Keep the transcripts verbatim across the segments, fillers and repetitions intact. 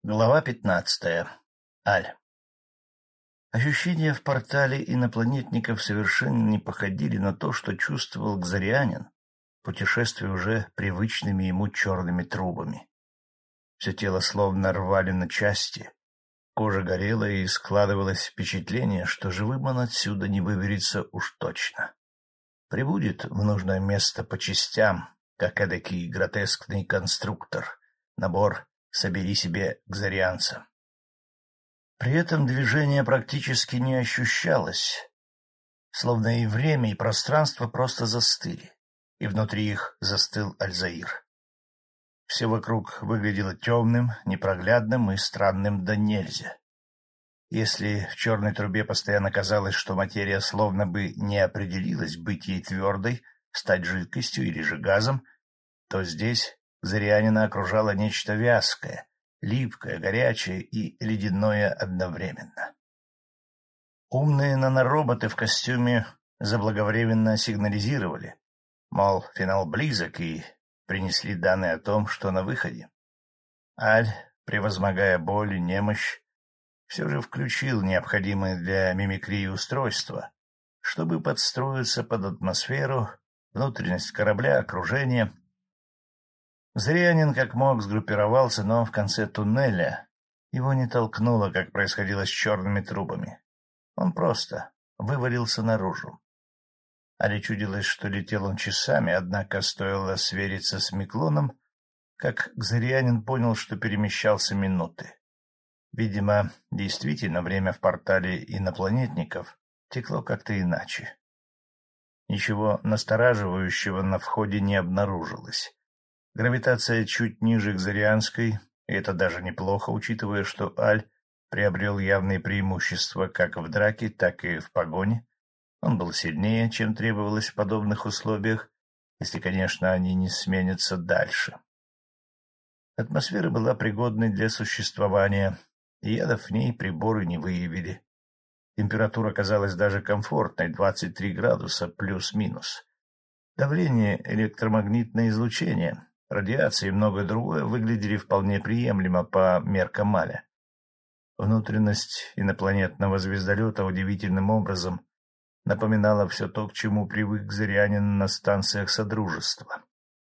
Глава пятнадцатая. Аль. Ощущения в портале инопланетников совершенно не походили на то, что чувствовал Кзарианин, путешествуя уже привычными ему черными трубами. Все тело словно рвали на части, кожа горела, и складывалось впечатление, что живым он отсюда не выберется уж точно. Прибудет в нужное место по частям, как эдакий гротескный конструктор, набор «Собери себе кзарианца». При этом движение практически не ощущалось, словно и время, и пространство просто застыли, и внутри их застыл Альзаир. Все вокруг выглядело темным, непроглядным и странным до нельзя. Если в черной трубе постоянно казалось, что материя словно бы не определилась быть ей твердой, стать жидкостью или же газом, то здесь Кзарианина окружало нечто вязкое, липкое, горячее и ледяное одновременно. Умные нанороботы в костюме заблаговременно сигнализировали, мол, финал близок, и принесли данные о том, что на выходе. Аль, превозмогая боль и немощь, все же включил необходимые для мимикрии устройства, чтобы подстроиться под атмосферу, внутренность корабля, окружение. Зрянин как мог сгруппировался, но в конце туннеля его не толкнуло, как происходило с черными трубами. Он просто вывалился наружу. Али чудилось, что летел он часами, однако стоило свериться с Миклоном, как Кзарианин понял, что перемещался минуты. Видимо, действительно, время в портале инопланетников текло как-то иначе. Ничего настораживающего на входе не обнаружилось. Гравитация чуть ниже кзарианской, и это даже неплохо, учитывая, что Аль приобрел явные преимущества как в драке, так и в погоне. Он был сильнее, чем требовалось в подобных условиях, если, конечно, они не сменятся дальше. Атмосфера была пригодной для существования, и ядов в ней приборы не выявили. Температура казалась даже комфортной — двадцать три градуса плюс-минус. Давление, электромагнитное излучение, радиация и многое другое выглядели вполне приемлемо по меркам Аля. Внутренность инопланетного звездолета удивительным образом напоминала все то, к чему привык Кзарианин на станциях Содружества.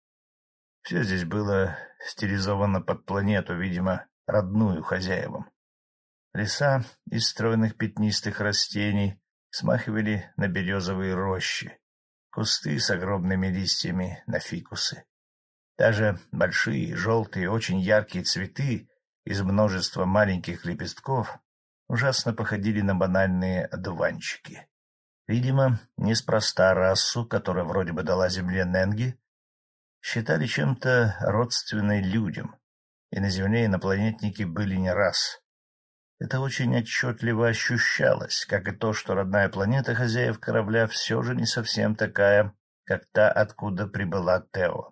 Все здесь было стилизовано под планету, видимо, родную хозяевам. Леса из стройных пятнистых растений смахивали на березовые рощи, кусты с огромными листьями на фикусы. Даже большие, желтые, очень яркие цветы из множества маленьких лепестков ужасно походили на банальные одуванчики. Видимо, неспроста расу, которая вроде бы дала земле Ненги, считали чем-то родственной людям, и на земле инопланетники были не раз. Это очень отчетливо ощущалось, как и то, что родная планета хозяев корабля все же не совсем такая, как та, откуда прибыла Тео.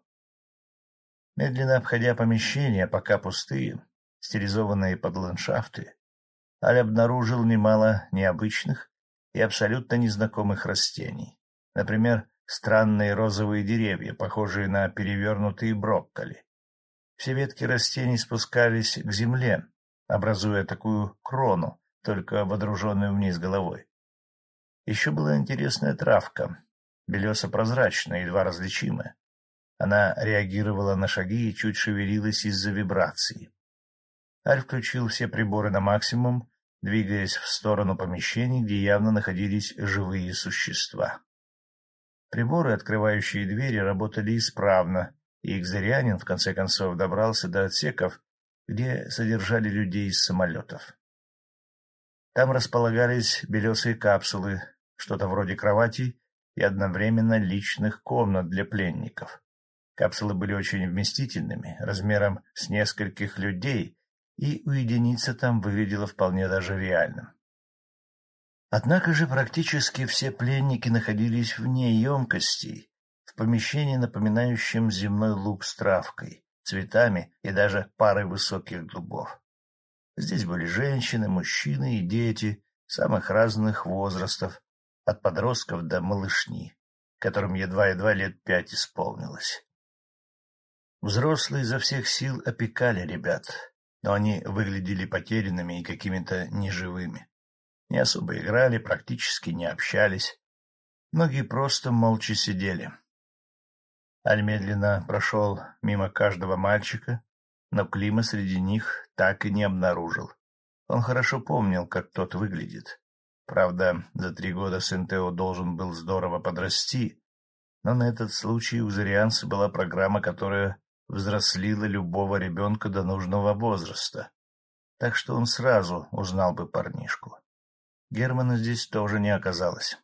Медленно обходя помещения, пока пустые, стилизованные под ландшафты, Аль обнаружил немало необычных и абсолютно незнакомых растений. Например, странные розовые деревья, похожие на перевернутые брокколи. Все ветки растений спускались к земле, образуя такую крону, только водруженную вниз головой. Еще была интересная травка, белесо-прозрачная, едва различимая. Она реагировала на шаги и чуть шевелилась из-за вибрации. Аль включил все приборы на максимум, двигаясь в сторону помещений, где явно находились живые существа. Приборы, открывающие двери, работали исправно, и Кзарианин в конце концов добрался до отсеков, где содержали людей из самолетов. Там располагались белесые капсулы, что-то вроде кроватей и одновременно личных комнат для пленников. Капсулы были очень вместительными, размером с нескольких людей, и уединиться там выглядело вполне даже реальным. Однако же практически все пленники находились вне емкостей, в помещении, напоминающем земной луг с травкой, цветами и даже парой высоких дубов. Здесь были женщины, мужчины и дети самых разных возрастов, от подростков до малышни, которым едва-едва лет пять исполнилось. Взрослые изо всех сил опекали ребят, но они выглядели потерянными и какими-то неживыми. Не особо играли, практически не общались. Многие просто молча сидели. Аль медленно прошел мимо каждого мальчика, но Клима среди них так и не обнаружил. Он хорошо помнил, как тот выглядит. Правда, за три года сын Тео должен был здорово подрасти, но на этот случай у Зарианца была программа, которая взрослила любого ребенка до нужного возраста, так что он сразу узнал бы парнишку. Германа здесь тоже не оказалось.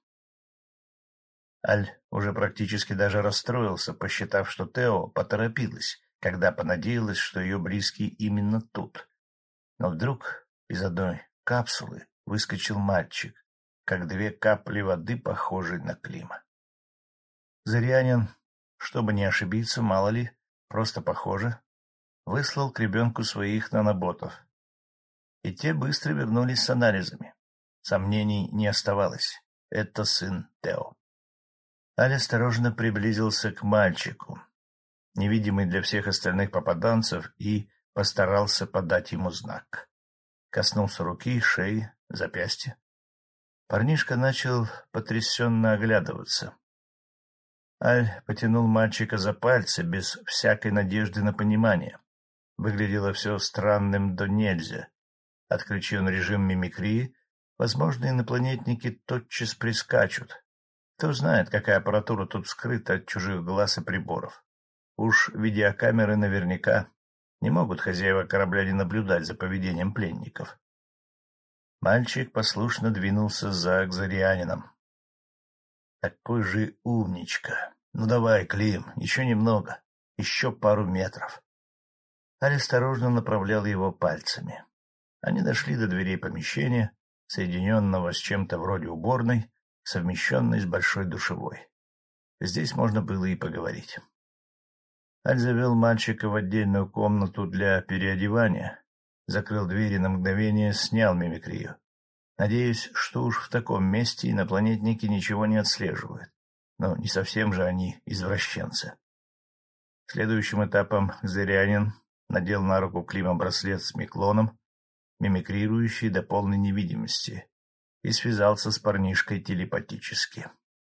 Аль уже практически даже расстроился, посчитав, что Тео поторопилась, когда понадеялась, что ее близкий именно тут. Но вдруг из одной капсулы выскочил мальчик, как две капли воды, похожий на Клима. Зарианин, чтобы не ошибиться, мало ли, просто похоже, выслал к ребенку своих наноботов. И те быстро вернулись с анализами. Сомнений не оставалось. Это сын Тео. Аль осторожно приблизился к мальчику, невидимый для всех остальных попаданцев, и постарался подать ему знак. Коснулся руки, шеи, запястья. Парнишка начал потрясенно оглядываться. Аль потянул мальчика за пальцы без всякой надежды на понимание. Выглядело все странным до нельзя. Отключи он режим мимикрии, возможно, инопланетники тотчас прискачут. Кто знает, какая аппаратура тут скрыта от чужих глаз и приборов. Уж видеокамеры наверняка не могут хозяева корабля не наблюдать за поведением пленников. Мальчик послушно двинулся за Кзарианином. Такой же умничка. Ну давай, Клим, еще немного, еще пару метров. Аль осторожно направлял его пальцами. Они дошли до дверей помещения, соединенного с чем-то вроде уборной, совмещенной с большой душевой. Здесь можно было и поговорить. Аль завел мальчика в отдельную комнату для переодевания, закрыл двери на мгновение, снял мимикрию. Надеюсь, что уж в таком месте инопланетники ничего не отслеживают. Но не совсем же они извращенцы. Следующим этапом Зарианин надел на руку Клима браслет с миклоном, мимикрирующий до полной невидимости, и связался с парнишкой телепатически.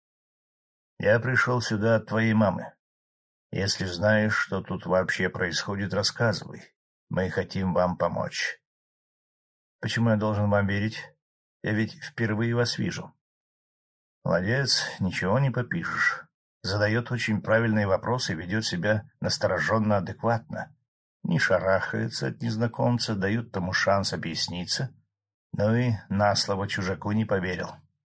— Я пришел сюда от твоей мамы. Если знаешь, что тут вообще происходит, рассказывай. Мы хотим вам помочь. — Почему я должен вам верить? Я ведь впервые вас вижу. — Молодец, ничего не попишешь. Задает очень правильные вопросы и ведет себя настороженно адекватно. Не шарахается от незнакомца, дают тому шанс объясниться, но и на слово чужаку не поверил.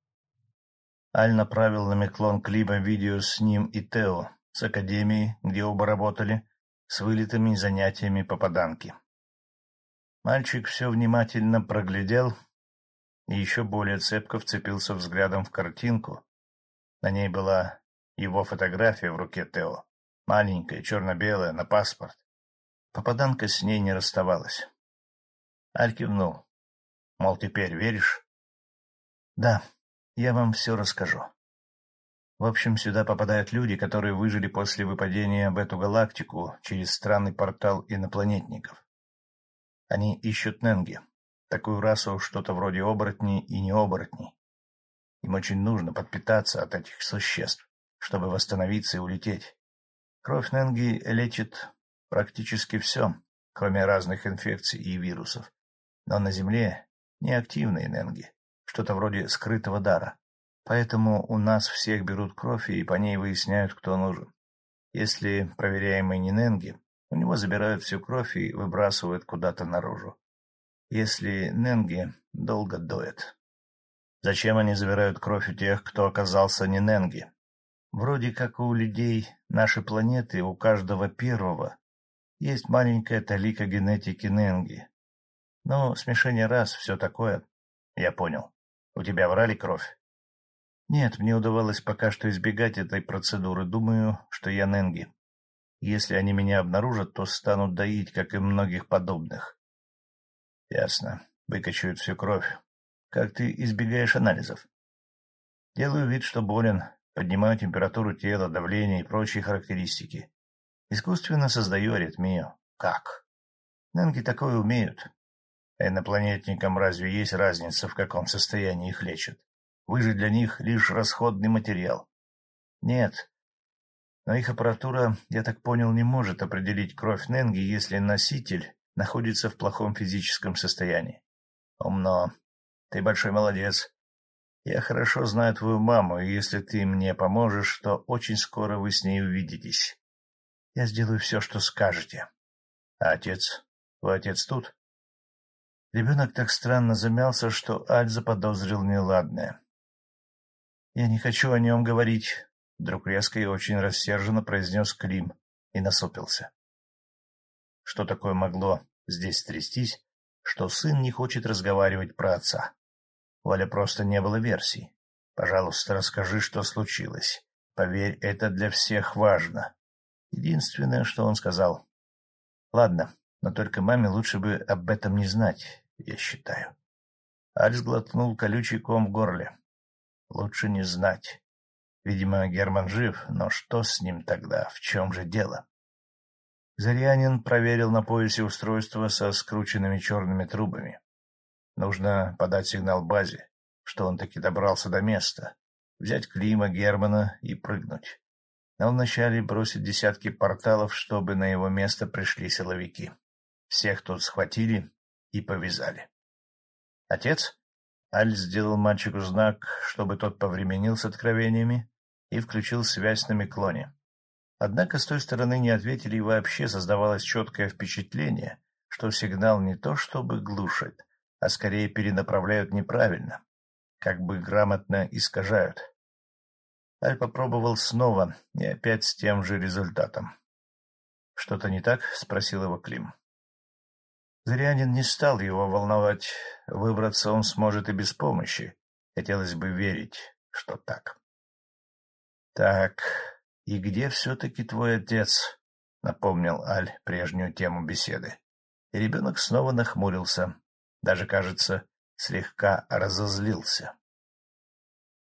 Аль направил на Миклон Клима видео с ним и Тео, с академии, где оба работали, с вылетами и занятиями попаданки. Мальчик все внимательно проглядел и еще более цепко вцепился взглядом в картинку. На ней была его фотография в руке Тео, маленькая, черно-белая, на паспорт. Попаданка с ней не расставалась. Аль кивнул. Мол, теперь веришь? Да, я вам все расскажу. В общем, сюда попадают люди, которые выжили после выпадения в эту галактику через странный портал инопланетников. Они ищут Ненги, такую расу, что-то вроде оборотней и не оборотней. Им очень нужно подпитаться от этих существ, чтобы восстановиться и улететь. Кровь Ненги лечит практически все, кроме разных инфекций и вирусов. Но на Земле неактивные Ненги, что-то вроде скрытого дара. Поэтому у нас всех берут кровь и по ней выясняют, кто нужен. Если проверяемый не Ненги, у него забирают всю кровь и выбрасывают куда-то наружу. Если Ненги, долго доят. Зачем они забирают кровь у тех, кто оказался не Ненги? Вроде как у людей нашей планеты, у каждого первого есть маленькая талика генетики Ненги. Но смешение рас, все такое. Я понял. У тебя брали кровь? Нет, мне удавалось пока что избегать этой процедуры. Думаю, что я Ненги. Если они меня обнаружат, то станут доить, как и многих подобных. Ясно. Выкачивают всю кровь. Как ты избегаешь анализов? Делаю вид, что болен, поднимаю температуру тела, давление и прочие характеристики. Искусственно создаю аритмию. Как? Ненги такое умеют. А инопланетникам разве есть разница, в каком состоянии их лечат? Вы же для них лишь расходный материал. Нет. Но их аппаратура, я так понял, не может определить кровь Ненги, если носитель находится в плохом физическом состоянии. Умно. Ты большой молодец. Я хорошо знаю твою маму, и если ты мне поможешь, то очень скоро вы с ней увидитесь. Я сделаю все, что скажете. А отец? Твой отец тут? Ребенок так странно замялся, что Аль заподозрил неладное. — Я не хочу о нем говорить, — вдруг резко и очень рассерженно произнес Клим и насупился. Что такое могло здесь стрястись, что сын не хочет разговаривать про отца? У Аля просто не было версий. Пожалуйста, расскажи, что случилось. Поверь, это для всех важно. Единственное, что он сказал. Ладно, но только маме лучше бы об этом не знать, я считаю. Аль сглотнул колючий ком в горле. Лучше не знать. Видимо, Герман жив, но что с ним тогда? В чем же дело? Зарянин проверил на поясе устройство со скрученными черными трубами. Нужно подать сигнал базе, что он таки добрался до места, взять Клима, Германа и прыгнуть. Но вначале бросить десятки порталов, чтобы на его место пришли силовики. Всех тут схватили и повязали. Отец? Аль сделал мальчику знак, чтобы тот повременил с откровениями, и включил связь на Миклоне. Однако с той стороны не ответили, и вообще создавалось четкое впечатление, что сигнал не то чтобы глушат, а скорее перенаправляют неправильно, как бы грамотно искажают. Аль попробовал снова, и опять с тем же результатом. — Что-то не так? — спросил его Клим. Зырянин не стал его волновать. Выбраться он сможет и без помощи. Хотелось бы верить, что так. — Так, и где все-таки твой отец? — напомнил Аль прежнюю тему беседы. И ребенок снова нахмурился. Даже, кажется, слегка разозлился.